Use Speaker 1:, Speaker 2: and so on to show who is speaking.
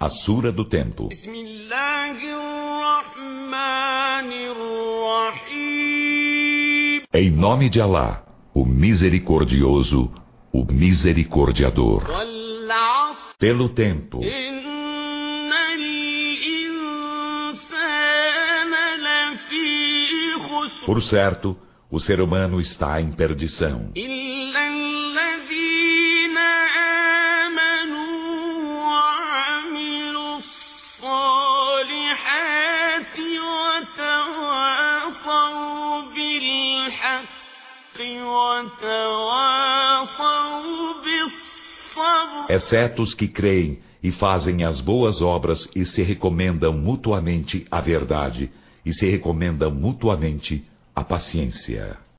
Speaker 1: A Sura do Tempo. Em nome de Alá, o Misericordioso, o Misericordiador. Pelo tempo. Por certo, o ser humano está em perdição. Exceto os que creem e fazem as boas obras e se recomendam mutuamente a verdade e se recomendam mutuamente a paciência.